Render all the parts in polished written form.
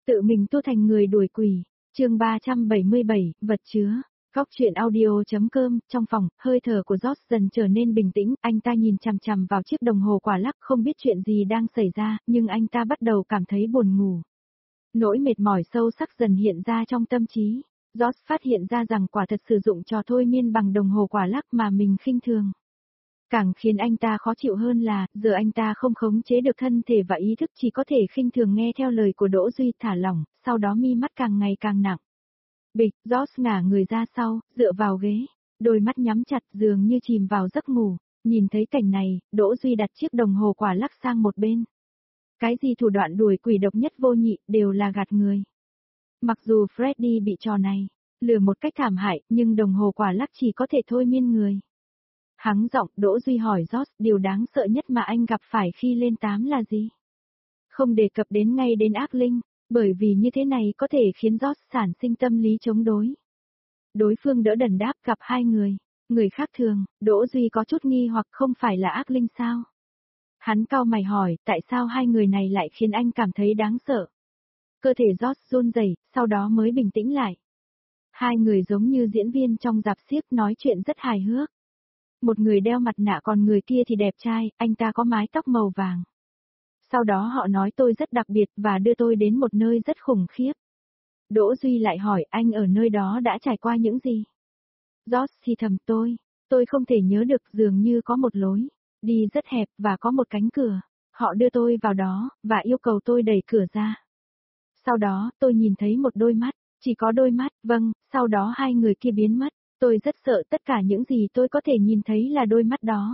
Tự mình tu thành người đuổi quỷ, chương 377, vật chứa. Góc truyện audio.com, trong phòng, hơi thở của George dần trở nên bình tĩnh, anh ta nhìn chằm chằm vào chiếc đồng hồ quả lắc không biết chuyện gì đang xảy ra, nhưng anh ta bắt đầu cảm thấy buồn ngủ. Nỗi mệt mỏi sâu sắc dần hiện ra trong tâm trí. George phát hiện ra rằng quả thật sử dụng trò thôi miên bằng đồng hồ quả lắc mà mình khinh thường. Càng khiến anh ta khó chịu hơn là, giờ anh ta không khống chế được thân thể và ý thức, chỉ có thể khinh thường nghe theo lời của Đỗ Duy, thả lỏng, sau đó mi mắt càng ngày càng nặng. Bịch, George ngả người ra sau, dựa vào ghế, đôi mắt nhắm chặt dường như chìm vào giấc ngủ. Nhìn thấy cảnh này, Đỗ Duy đặt chiếc đồng hồ quả lắc sang một bên. Cái gì thủ đoạn đuổi quỷ độc nhất vô nhị, đều là gạt người. Mặc dù Freddy bị trò này lừa một cách thảm hại, nhưng đồng hồ quả lắc chỉ có thể thôi miên người. Hắng giọng, Đỗ Duy hỏi George, điều đáng sợ nhất mà anh gặp phải khi lên 8 là gì? Không đề cập đến ngay đến ác linh, bởi vì như thế này có thể khiến George sản sinh tâm lý chống đối. Đối phương đỡ đần đáp, gặp hai người khác thường. Đỗ Duy có chút nghi hoặc, không phải là ác linh sao? Hắn cau mày hỏi, tại sao hai người này lại khiến anh cảm thấy đáng sợ? Cơ thể George run rẩy, sau đó mới bình tĩnh lại. Hai người giống như diễn viên trong rạp xiếc, nói chuyện rất hài hước. Một người đeo mặt nạ còn người kia thì đẹp trai, anh ta có mái tóc màu vàng. Sau đó họ nói tôi rất đặc biệt và đưa tôi đến một nơi rất khủng khiếp. Đỗ Duy lại hỏi, anh ở nơi đó đã trải qua những gì? George thì thầm, tôi không thể nhớ được, dường như có một lối đi rất hẹp và có một cánh cửa. Họ đưa tôi vào đó, và yêu cầu tôi đẩy cửa ra. Sau đó, tôi nhìn thấy một đôi mắt, chỉ có đôi mắt, vâng, sau đó hai người kia biến mất. Tôi rất sợ, tất cả những gì tôi có thể nhìn thấy là đôi mắt đó.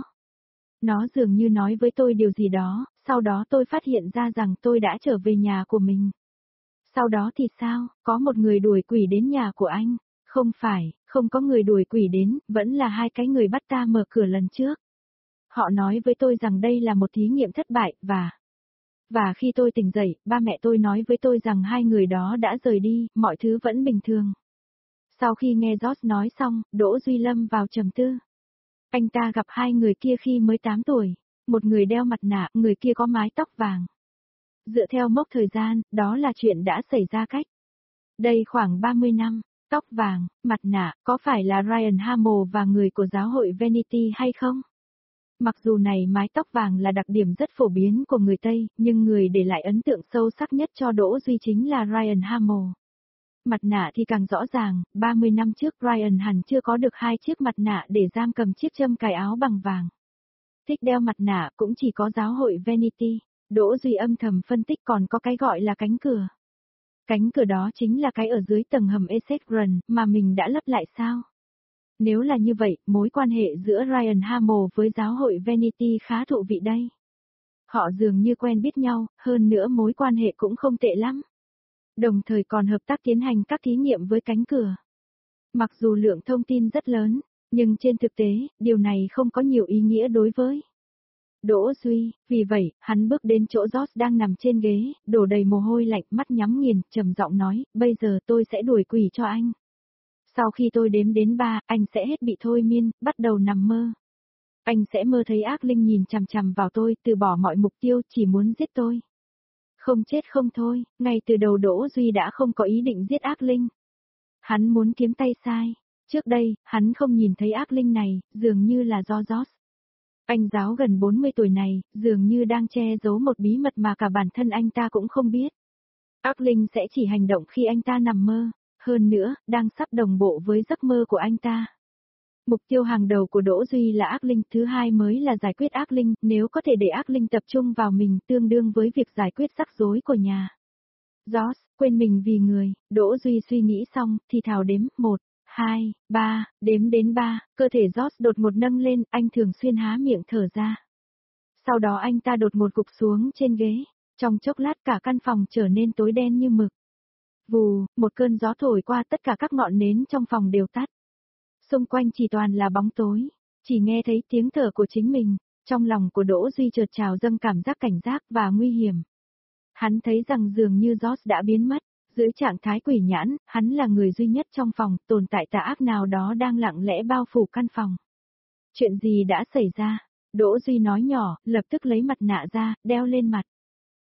Nó dường như nói với tôi điều gì đó, sau đó tôi phát hiện ra rằng tôi đã trở về nhà của mình. Sau đó thì sao, có một người đuổi quỷ đến nhà của anh? Không phải, không có người đuổi quỷ đến, vẫn là hai cái người bắt ta mở cửa lần trước. Họ nói với tôi rằng đây là một thí nghiệm thất bại, và khi tôi tỉnh dậy, ba mẹ tôi nói với tôi rằng hai người đó đã rời đi, mọi thứ vẫn bình thường. Sau khi nghe George nói xong, Đỗ Duy lâm vào trầm tư. Anh ta gặp hai người kia khi mới 8 tuổi, một người đeo mặt nạ, người kia có mái tóc vàng. Dựa theo mốc thời gian, đó là chuyện đã xảy ra cách đây khoảng 30 năm. Tóc vàng, mặt nạ, có phải là Ryan Hamill và người của giáo hội Vanity hay không? Mặc dù này mái tóc vàng là đặc điểm rất phổ biến của người Tây, nhưng người để lại ấn tượng sâu sắc nhất cho Đỗ Duy chính là Ryan Hamill. Mặt nạ thì càng rõ ràng, 30 năm trước Ryan hẳn chưa có được hai chiếc mặt nạ để giam cầm chiếc châm cài áo bằng vàng. Thích đeo mặt nạ cũng chỉ có giáo hội Vanity. Đỗ Duy âm thầm phân tích, còn có cái gọi là cánh cửa. Cánh cửa đó chính là cái ở dưới tầng hầm Essex Run mà mình đã lấp lại sao? Nếu là như vậy, mối quan hệ giữa Ryan Hamill với giáo hội Vanity khá thú vị đây. Họ dường như quen biết nhau, hơn nữa mối quan hệ cũng không tệ lắm. Đồng thời còn hợp tác tiến hành các thí nghiệm với cánh cửa. Mặc dù lượng thông tin rất lớn, nhưng trên thực tế, điều này không có nhiều ý nghĩa đối với Đỗ Duy. Vì vậy, hắn bước đến chỗ George đang nằm trên ghế, đổ đầy mồ hôi lạnh, mắt nhắm nghiền, trầm giọng nói, bây giờ tôi sẽ đuổi quỷ cho anh. Sau khi tôi đếm đến 3, anh sẽ hết bị thôi miên, bắt đầu nằm mơ. Anh sẽ mơ thấy ác linh nhìn chằm chằm vào tôi, từ bỏ mọi mục tiêu, chỉ muốn giết tôi. Không chết không thôi, ngay từ đầu Đỗ Duy đã không có ý định giết ác linh. Hắn muốn kiếm tay sai. Trước đây, hắn không nhìn thấy ác linh này, dường như là do George. Anh giáo gần 40 tuổi này, dường như đang che giấu một bí mật mà cả bản thân anh ta cũng không biết. Ác linh sẽ chỉ hành động khi anh ta nằm mơ, hơn nữa, đang sắp đồng bộ với giấc mơ của anh ta. Mục tiêu hàng đầu của Đỗ Duy là ác linh, thứ hai mới là giải quyết ác linh, nếu có thể để ác linh tập trung vào mình tương đương với việc giải quyết rắc rối của nhà. George, quên mình vì người, Đỗ Duy suy nghĩ xong, thì thào đếm, 1, 2, 3, đếm đến 3, cơ thể George đột ngột nâng lên, anh thường xuyên há miệng thở ra. Sau đó anh ta đột ngột gục xuống trên ghế, trong chốc lát cả căn phòng trở nên tối đen như mực. Vù, một cơn gió thổi qua, tất cả các ngọn nến trong phòng đều tắt. Xung quanh chỉ toàn là bóng tối, chỉ nghe thấy tiếng thở của chính mình, trong lòng của Đỗ Duy chợt trào dâng cảm giác cảnh giác và nguy hiểm. Hắn thấy rằng dường như George đã biến mất, dưới trạng thái quỷ nhãn, hắn là người duy nhất trong phòng, tồn tại tà ác nào đó đang lặng lẽ bao phủ căn phòng. Chuyện gì đã xảy ra? Đỗ Duy nói nhỏ, lập tức lấy mặt nạ ra, đeo lên mặt.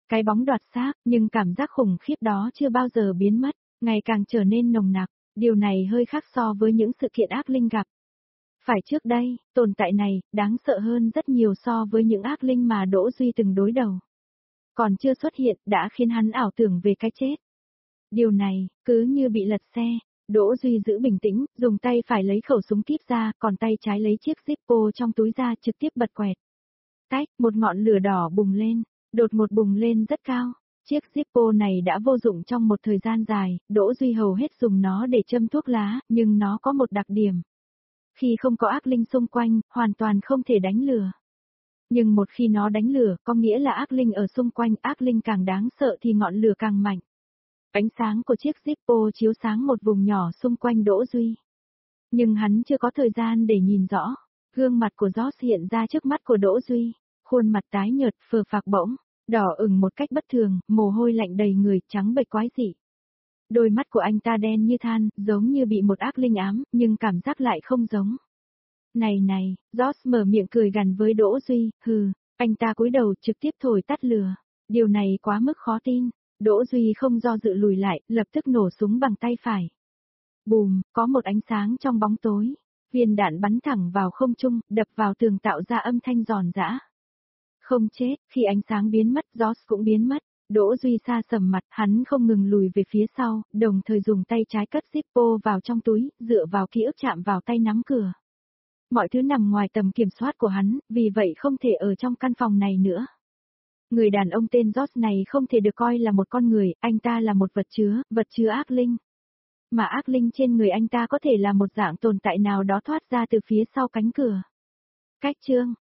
Cái bóng đoạt xác, nhưng cảm giác khủng khiếp đó chưa bao giờ biến mất, ngày càng trở nên nồng nặc. Điều này hơi khác so với những sự kiện ác linh gặp. Phải trước đây, tồn tại này, đáng sợ hơn rất nhiều so với những ác linh mà Đỗ Duy từng đối đầu. Còn chưa xuất hiện, đã khiến hắn ảo tưởng về cái chết. Điều này, cứ như bị lật xe. Đỗ Duy giữ bình tĩnh, dùng tay phải lấy khẩu súng kíp ra, còn tay trái lấy chiếc Zippo trong túi ra trực tiếp bật quẹt. Tách, một ngọn lửa đỏ bùng lên, đột một bùng lên rất cao. Chiếc Zippo này đã vô dụng trong một thời gian dài, Đỗ Duy hầu hết dùng nó để châm thuốc lá, nhưng nó có một đặc điểm. Khi không có ác linh xung quanh, hoàn toàn không thể đánh lửa. Nhưng một khi nó đánh lửa, có nghĩa là ác linh ở xung quanh, ác linh càng đáng sợ thì ngọn lửa càng mạnh. Ánh sáng của chiếc Zippo chiếu sáng một vùng nhỏ xung quanh Đỗ Duy. Nhưng hắn chưa có thời gian để nhìn rõ. Gương mặt của George hiện ra trước mắt của Đỗ Duy. Khuôn mặt tái nhợt, phờ phạc bỗng, đỏ ửng một cách bất thường, mồ hôi lạnh đầy người, trắng bệch quái dị. Đôi mắt của anh ta đen như than, giống như bị một ác linh ám, nhưng cảm giác lại không giống. Này này, George mở miệng cười gằn với Đỗ Duy, hừ, anh ta cúi đầu trực tiếp thổi tắt lửa. Điều này quá mức khó tin. Đỗ Duy không do dự lùi lại, lập tức nổ súng bằng tay phải. Bùm, có một ánh sáng trong bóng tối. Viên đạn bắn thẳng vào không trung, đập vào tường tạo ra âm thanh giòn giã. Không chết, khi ánh sáng biến mất, George cũng biến mất. Đỗ Duy xa sầm mặt, hắn không ngừng lùi về phía sau, đồng thời dùng tay trái cất Zippo vào trong túi, dựa vào ký ức chạm vào tay nắm cửa. Mọi thứ nằm ngoài tầm kiểm soát của hắn, vì vậy không thể ở trong căn phòng này nữa. Người đàn ông tên George này không thể được coi là một con người, anh ta là một vật chứa ác linh. Mà ác linh trên người anh ta có thể là một dạng tồn tại nào đó thoát ra từ phía sau cánh cửa. Cách chương